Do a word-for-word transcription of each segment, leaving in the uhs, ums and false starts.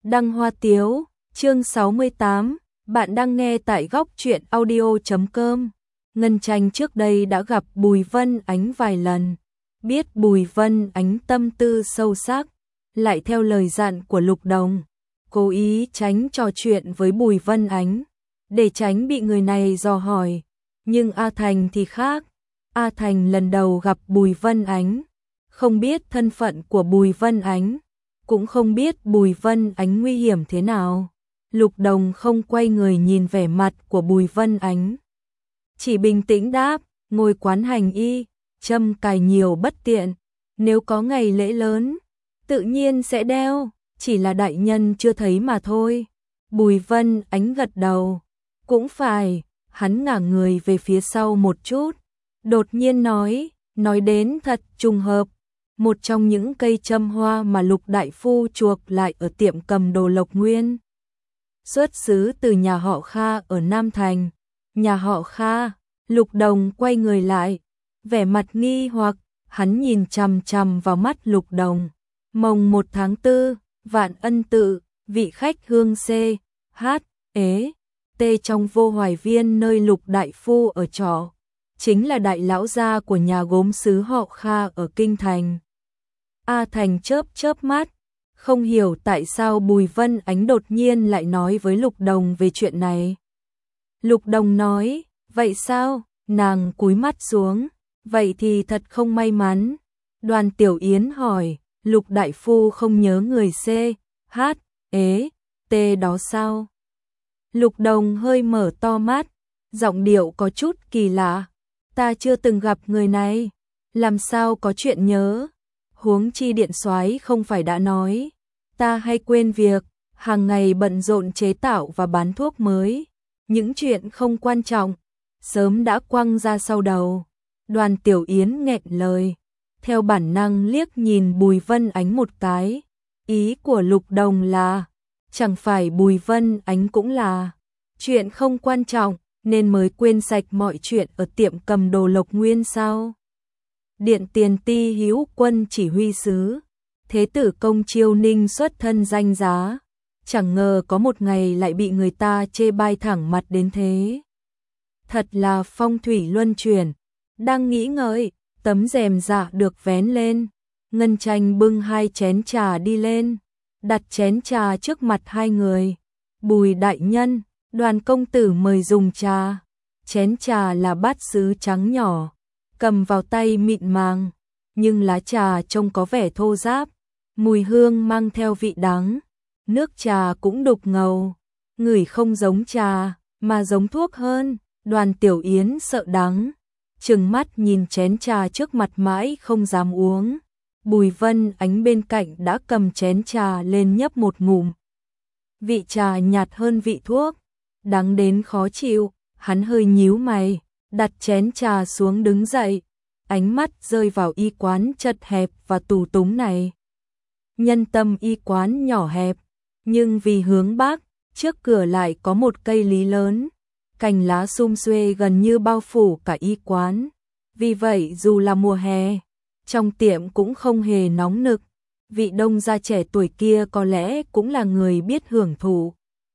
Đăng Hoa Tiếu, chương sáu mươi tám, bạn đang nghe tại góc truyện audio chấm com. Ngân Tranh trước đây đã gặp Bùi Vân Ánh vài lần, biết Bùi Vân Ánh tâm tư sâu sắc, lại theo lời dặn của Lục Đồng, cố ý tránh trò chuyện với Bùi Vân Ánh, để tránh bị người này dò hỏi. Nhưng A Thành thì khác, A Thành lần đầu gặp Bùi Vân Ánh, không biết thân phận của Bùi Vân Ánh, cũng không biết Bùi Vân Ánh nguy hiểm thế nào. Lục Đồng không quay người nhìn vẻ mặt của Bùi Vân Ánh, chỉ bình tĩnh đáp, ngồi quán hành y, châm cài nhiều bất tiện, nếu có ngày lễ lớn, tự nhiên sẽ đeo, chỉ là đại nhân chưa thấy mà thôi. Bùi Vân Ánh gật đầu, cũng phải, hắn ngả người về phía sau một chút, đột nhiên nói, nói đến thật trùng hợp. Một trong những cây châm hoa mà Lục Đại Phu chuộc lại ở tiệm cầm đồ Lộc Nguyên, xuất xứ từ nhà họ Kha ở Nam Thành. Nhà họ Kha? Lục Đồng quay người lại, vẻ mặt nghi hoặc, hắn nhìn chằm chằm vào mắt Lục Đồng. Mồng một tháng tư, Vạn Ân Tự, vị khách hương C, H, ế, T trong Vô Hoài Viên nơi Lục Đại Phu ở trọ, chính là đại lão gia của nhà gốm sứ họ Kha ở Kinh Thành. A Thành chớp chớp mắt, không hiểu tại sao Bùi Vân Ánh đột nhiên lại nói với Lục Đồng về chuyện này. Lục Đồng nói, vậy sao? Nàng cúi mắt xuống, vậy thì thật không may mắn. Đoàn Tiểu Yến hỏi, Lục Đại Phu không nhớ người C, H, ế, T đó sao? Lục Đồng hơi mở to mắt, giọng điệu có chút kỳ lạ. Ta chưa từng gặp người này, làm sao có chuyện nhớ? Huống chi Điện Soái không phải đã nói, ta hay quên việc, hàng ngày bận rộn chế tạo và bán thuốc mới, những chuyện không quan trọng, sớm đã quăng ra sau đầu. Đoàn Tiểu Yến nghẹn lời, theo bản năng liếc nhìn Bùi Vân Ánh một cái, ý của Lục Đồng là, chẳng phải Bùi Vân Ánh cũng là chuyện không quan trọng, nên mới quên sạch mọi chuyện ở tiệm cầm đồ Lộc Nguyên sao? Điện Tiền Ti Hữu Quân chỉ huy sứ, Thế tử Công Chiêu Ninh xuất thân danh giá, chẳng ngờ có một ngày lại bị người ta chê bai thẳng mặt đến thế. Thật là phong thủy luân chuyển. Đang nghĩ ngợi, tấm rèm dạ được vén lên, Ngân Tranh bưng hai chén trà đi lên, đặt chén trà trước mặt hai người. Bùi đại nhân, Đoàn công tử mời dùng trà. Chén trà là bát sứ trắng nhỏ, cầm vào tay mịn màng, nhưng lá trà trông có vẻ thô ráp, mùi hương mang theo vị đắng, nước trà cũng đục ngầu, ngửi không giống trà, mà giống thuốc hơn. Đoàn Tiểu Yến sợ đắng, trừng mắt nhìn chén trà trước mặt mãi không dám uống. Bùi Vân Ánh bên cạnh đã cầm chén trà lên nhấp một ngụm. Vị trà nhạt hơn vị thuốc, đắng đến khó chịu, hắn hơi nhíu mày, đặt chén trà xuống đứng dậy, ánh mắt rơi vào y quán chật hẹp và tù túng này. Nhân tâm y quán nhỏ hẹp, nhưng vì hướng bắc, trước cửa lại có một cây lý lớn, cành lá sum xuê gần như bao phủ cả y quán. Vì vậy dù là mùa hè, trong tiệm cũng không hề nóng nực, vị đông gia trẻ tuổi kia có lẽ cũng là người biết hưởng thụ.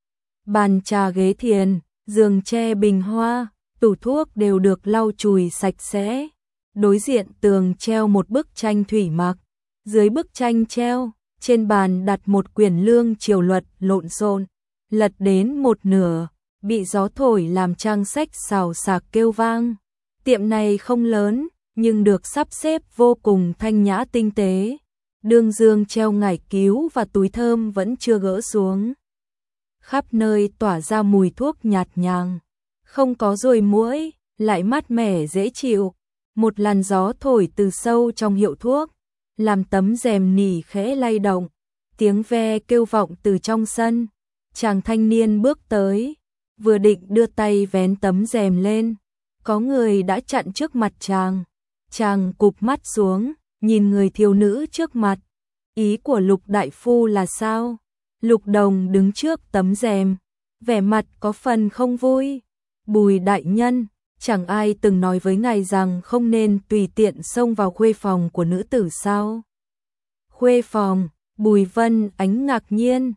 Bàn trà ghế thiền, giường tre bình hoa, tủ thuốc đều được lau chùi sạch sẽ. Đối diện tường treo một bức tranh thủy mặc, dưới bức tranh treo, trên bàn đặt một quyển lương triều luật lộn xộn, lật đến một nửa, bị gió thổi làm trang sách xào xạc kêu vang. Tiệm này không lớn, nhưng được sắp xếp vô cùng thanh nhã tinh tế. Đường dương treo ngải cứu và túi thơm vẫn chưa gỡ xuống, khắp nơi tỏa ra mùi thuốc nhạt nhàng, không có ruồi muỗi, lại mát mẻ dễ chịu. Một làn gió thổi từ sâu trong hiệu thuốc, làm tấm rèm nỉ khẽ lay động, tiếng ve kêu vọng từ trong sân. Chàng thanh niên bước tới, vừa định đưa tay vén tấm rèm lên, có người đã chặn trước mặt chàng. Chàng cụp mắt xuống, nhìn người thiếu nữ trước mặt. Ý của Lục Đại Phu là sao? Lục Đồng đứng trước tấm rèm, vẻ mặt có phần không vui. Bùi đại nhân, chẳng ai từng nói với ngài rằng không nên tùy tiện xông vào khuê phòng của nữ tử sao? Khuê phòng? Bùi Vân Ánh ngạc nhiên,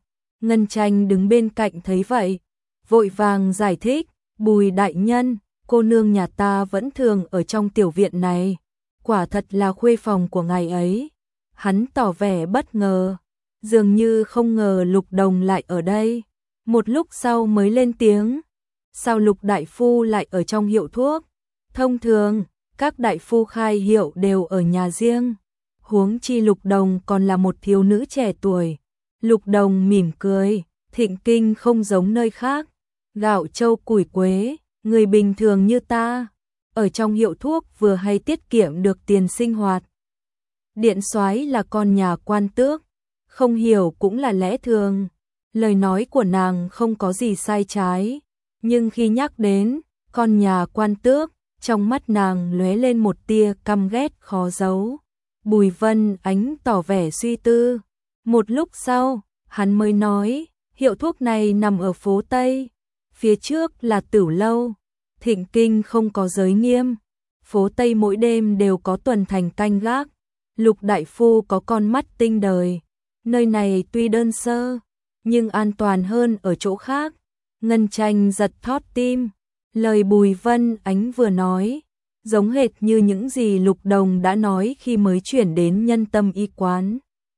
Ngân Tranh đứng bên cạnh thấy vậy, vội vàng giải thích, Bùi đại nhân, cô nương nhà ta vẫn thường ở trong tiểu viện này, quả thật là khuê phòng của ngài ấy. Hắn tỏ vẻ bất ngờ, dường như không ngờ Lục Đồng lại ở đây, một lúc sau mới lên tiếng, sao Lục đại phu lại ở trong hiệu thuốc? Thông thường, các đại phu khai hiệu đều ở nhà riêng, huống chi Lục Đồng còn là một thiếu nữ trẻ tuổi. Lục Đồng mỉm cười, Thịnh Kinh không giống nơi khác, gạo châu củi quế, người bình thường như ta, ở trong hiệu thuốc vừa hay tiết kiệm được tiền sinh hoạt. Điện soái là con nhà quan tước, không hiểu cũng là lẽ thường. Lời nói của nàng không có gì sai trái, nhưng khi nhắc đến con nhà quan tước, trong mắt nàng lóe lên một tia căm ghét khó giấu. Bùi Vân Ánh tỏ vẻ suy tư, một lúc sau, hắn mới nói, hiệu thuốc này nằm ở phố Tây, phía trước là Tửu lâu, Thịnh Kinh không có giới nghiêm, phố Tây mỗi đêm đều có tuần thành canh gác. Lục đại phu có con mắt tinh đời, nơi này tuy đơn sơ, nhưng an toàn hơn ở chỗ khác. Ngân Tranh giật thót tim, lời Bùi Vân Ánh vừa nói, giống hệt như những gì Lục Đồng đã nói khi mới chuyển đến Nhân Tâm y quán.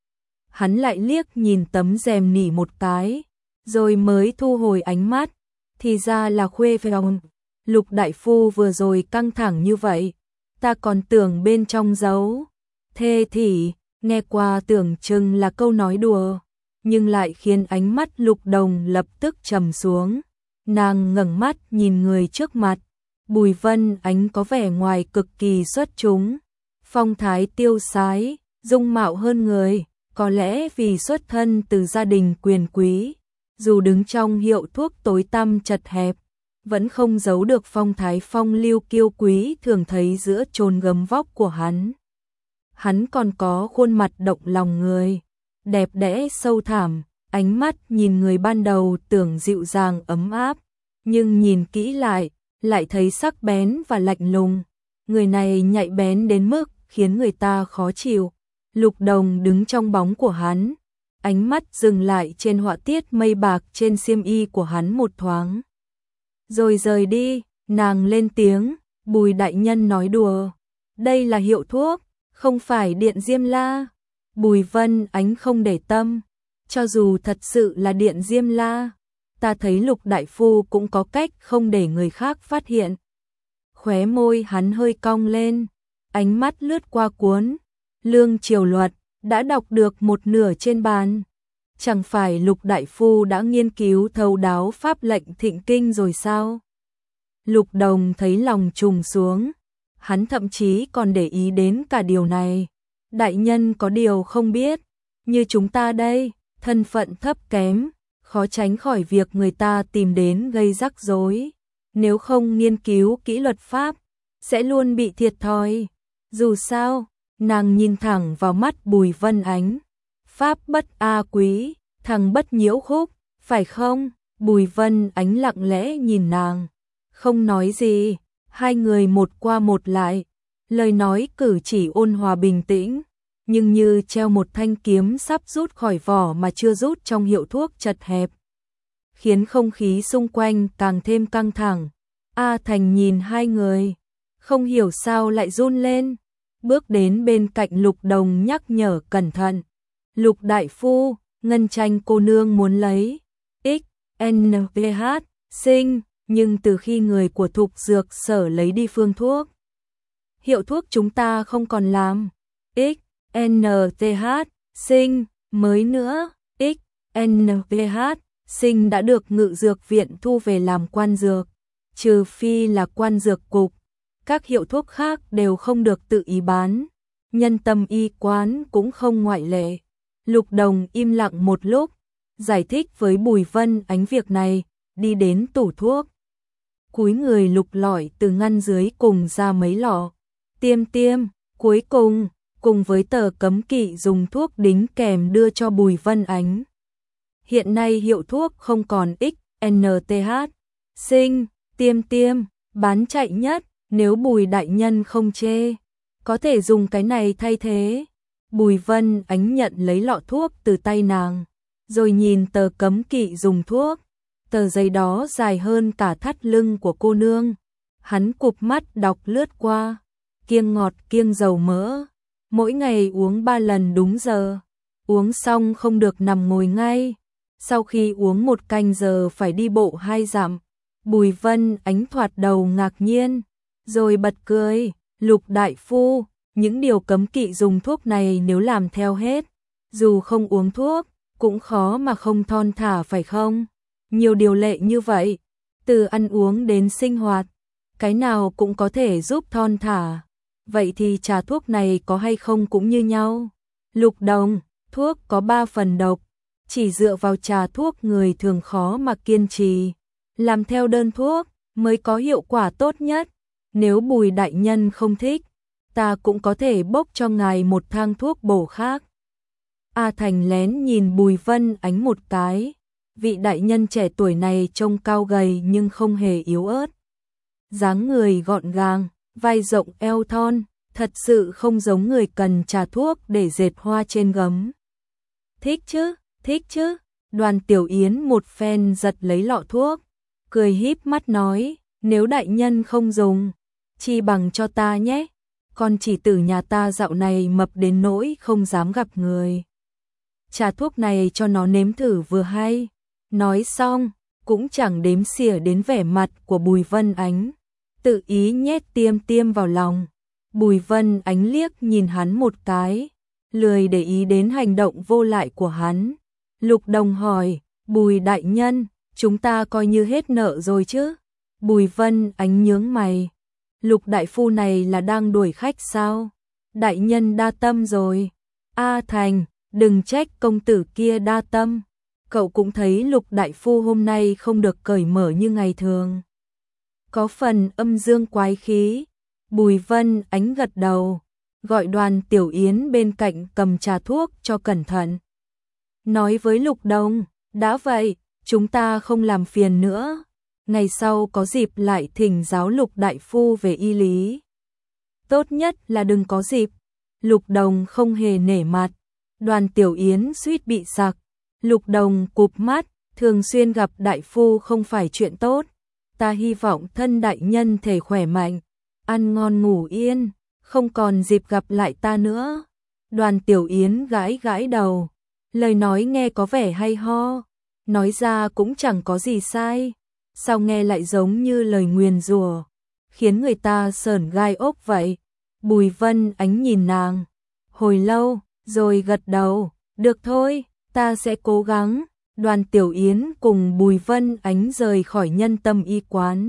Hắn lại liếc nhìn tấm rèm nỉ một cái, rồi mới thu hồi ánh mắt, thì ra là khuê phòng. Lục đại phu vừa rồi căng thẳng như vậy, ta còn tưởng bên trong giấu thê thì, nghe qua tưởng chừng là câu nói đùa, nhưng lại khiến ánh mắt Lục Đồng lập tức trầm xuống. Nàng ngẩng mắt nhìn người trước mặt, Bùi Vân Ánh có vẻ ngoài cực kỳ xuất chúng, phong thái tiêu sái, dung mạo hơn người, có lẽ vì xuất thân từ gia đình quyền quý, dù đứng trong hiệu thuốc tối tăm chật hẹp, vẫn không giấu được phong thái phong lưu kiêu quý thường thấy giữa chốn gấm vóc của hắn. Hắn còn có khuôn mặt động lòng người, đẹp đẽ sâu thẳm, ánh mắt nhìn người ban đầu tưởng dịu dàng ấm áp, nhưng nhìn kỹ lại, lại thấy sắc bén và lạnh lùng. Người này nhạy bén đến mức khiến người ta khó chịu. Lục Đồng đứng trong bóng của hắn, ánh mắt dừng lại trên họa tiết mây bạc trên xiêm y của hắn một thoáng. Rồi rời đi, nàng lên tiếng, Bùi đại nhân nói đùa, đây là hiệu thuốc, không phải điện Diêm La. Bùi Vân Ánh không để tâm, cho dù thật sự là điện Diêm La, ta thấy Lục đại phu cũng có cách không để người khác phát hiện. Khóe môi hắn hơi cong lên, ánh mắt lướt qua cuốn Lương Triều Luật, đã đọc được một nửa trên bàn. Chẳng phải Lục đại phu đã nghiên cứu thấu đáo pháp lệnh Thịnh Kinh rồi sao? Lục Đồng thấy lòng trùng xuống, hắn thậm chí còn để ý đến cả điều này. Đại nhân có điều không biết, như chúng ta đây, thân phận thấp kém, khó tránh khỏi việc người ta tìm đến gây rắc rối. Nếu không nghiên cứu kỹ luật pháp, sẽ luôn bị thiệt thòi. Dù sao, nàng nhìn thẳng vào mắt Bùi Vân Ánh. Pháp bất a quý, thằng bất nhiễu khúc, phải không? Bùi Vân Ánh lặng lẽ nhìn nàng, không nói gì. Hai người một qua một lại, lời nói cử chỉ ôn hòa bình tĩnh, nhưng như treo một thanh kiếm sắp rút khỏi vỏ mà chưa rút trong hiệu thuốc chật hẹp, khiến không khí xung quanh càng thêm căng thẳng. A Thành nhìn hai người, không hiểu sao lại run lên, bước đến bên cạnh Lục Đồng nhắc nhở cẩn thận. Lục đại phu, Ngân Tranh cô nương muốn lấy X N V H sinh, nhưng từ khi người của Thục Dược Sở lấy đi phương thuốc, hiệu thuốc chúng ta không còn làm X N T H sinh. Mới nữa, X N V H sinh đã được Ngự Dược Viện thu về làm quan dược, trừ phi là quan dược cục, các hiệu thuốc khác đều không được tự ý bán, Nhân Tâm y quán cũng không ngoại lệ. Lục Đồng im lặng một lúc, giải thích với Bùi Vân Ánh việc này, đi đến tủ thuốc, cúi người lục lọi từ ngăn dưới cùng ra mấy lọ tiêm tiêm, cuối cùng cùng với tờ cấm kỵ dùng thuốc đính kèm đưa cho Bùi Vân Ánh. Hiện nay hiệu thuốc không còn X N T H sinh, tiêm tiêm, bán chạy nhất, nếu Bùi đại nhân không chê, có thể dùng cái này thay thế. Bùi Vân Ánh nhận lấy lọ thuốc từ tay nàng, rồi nhìn tờ cấm kỵ dùng thuốc. Tờ giấy đó dài hơn cả thắt lưng của cô nương. Hắn cụp mắt đọc lướt qua. Kiêng ngọt kiêng dầu mỡ. Mỗi ngày uống ba lần đúng giờ. Uống xong không được nằm ngồi ngay. Sau khi uống một canh giờ phải đi bộ hai dặm. Bùi Vân Ánh thoạt đầu ngạc nhiên, rồi bật cười. Lục đại phu, những điều cấm kỵ dùng thuốc này nếu làm theo hết, dù không uống thuốc, cũng khó mà không thon thả phải không? Nhiều điều lệ như vậy, từ ăn uống đến sinh hoạt, cái nào cũng có thể giúp thon thả. Vậy thì trà thuốc này có hay không cũng như nhau? Lục Đồng, thuốc có ba phần độc, chỉ dựa vào trà thuốc người thường khó mà kiên trì. Làm theo đơn thuốc mới có hiệu quả tốt nhất. Nếu Bùi đại nhân không thích, ta cũng có thể bốc cho ngài một thang thuốc bổ khác. A Thành lén nhìn Bùi Vân Ánh một cái. Vị đại nhân trẻ tuổi này trông cao gầy nhưng không hề yếu ớt. Dáng người gọn gàng, vai rộng eo thon, thật sự không giống người cần trà thuốc để dệt hoa trên gấm. Thích chứ, thích chứ. Đoàn Tiểu Yến một phen giật lấy lọ thuốc, cười híp mắt nói, nếu đại nhân không dùng, chi bằng cho ta nhé. Con chỉ tử nhà ta dạo này mập đến nỗi không dám gặp người. Trà thuốc này cho nó nếm thử vừa hay. Nói xong, cũng chẳng đếm xỉa đến vẻ mặt của Bùi Vân Ánh, tự ý nhét tiêm tiêm vào lòng. Bùi Vân Ánh liếc nhìn hắn một cái, lười để ý đến hành động vô lại của hắn. Lục Đồng hỏi, Bùi đại nhân, chúng ta coi như hết nợ rồi chứ? Bùi Vân Ánh nhướng mày. Lục đại phu này là đang đuổi khách sao? Đại nhân đa tâm rồi. A Thành, đừng trách công tử kia đa tâm. Cậu cũng thấy Lục đại phu hôm nay không được cởi mở như ngày thường. Có phần âm dương quái khí. Bùi Vân Ánh gật đầu, gọi Đoàn Tiểu Yến bên cạnh cầm trà thuốc cho cẩn thận. Nói với Lục Đồng, đã vậy, chúng ta không làm phiền nữa. Ngày sau có dịp lại thỉnh giáo Lục đại phu về y lý. Tốt nhất là đừng có dịp. Lục Đồng không hề nể mặt. Đoàn Tiểu Yến suýt bị sặc. Lục Đồng cụp mắt, thường xuyên gặp đại phu không phải chuyện tốt. Ta hy vọng thân đại nhân thể khỏe mạnh, ăn ngon ngủ yên, không còn dịp gặp lại ta nữa. Đoàn Tiểu Yến gãi gãi đầu, lời nói nghe có vẻ hay ho, nói ra cũng chẳng có gì sai, sao nghe lại giống như lời nguyền rủa, khiến người ta sởn gai ốc vậy. Bùi Vân Ánh nhìn nàng hồi lâu, rồi gật đầu, được thôi, ta sẽ cố gắng. Đoàn Tiểu Yến cùng Bùi Vân Ánh rời khỏi Nhân Tâm y quán,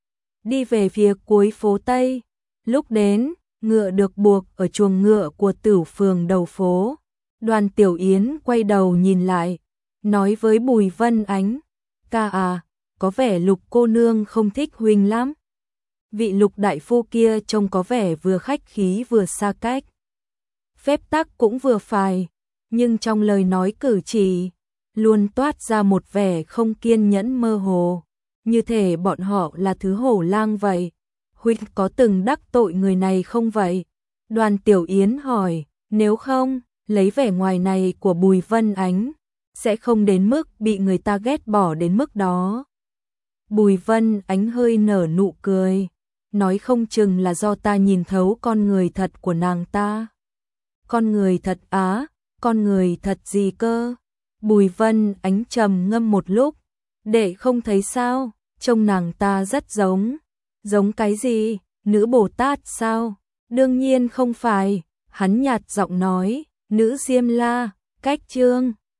đi về phía cuối phố Tây. Lúc đến, ngựa được buộc ở chuồng ngựa của Tửu phường đầu phố. Đoàn Tiểu Yến quay đầu nhìn lại, nói với Bùi Vân Ánh, ca à, có vẻ Lục cô nương không thích huynh lắm. Vị Lục đại phu kia trông có vẻ vừa khách khí vừa xa cách, phép tắc cũng vừa phải, nhưng trong lời nói cử chỉ luôn toát ra một vẻ không kiên nhẫn mơ hồ, như thể bọn họ là thứ hổ lang vậy. Huynh có từng đắc tội người này không vậy? Đoàn Tiểu Yến hỏi, nếu không, lấy vẻ ngoài này của Bùi Vân Ánh, sẽ không đến mức bị người ta ghét bỏ đến mức đó. Bùi Vân Ánh hơi nở nụ cười, nói không chừng là do ta nhìn thấu con người thật của nàng ta. Con người thật á, con người thật gì cơ? Bùi Vân Ánh trầm ngâm một lúc, để không thấy sao, trông nàng ta rất giống. Giống cái gì? Nữ Bồ Tát sao? Đương nhiên không phải, hắn nhạt giọng nói, nữ Diêm La, cách trương.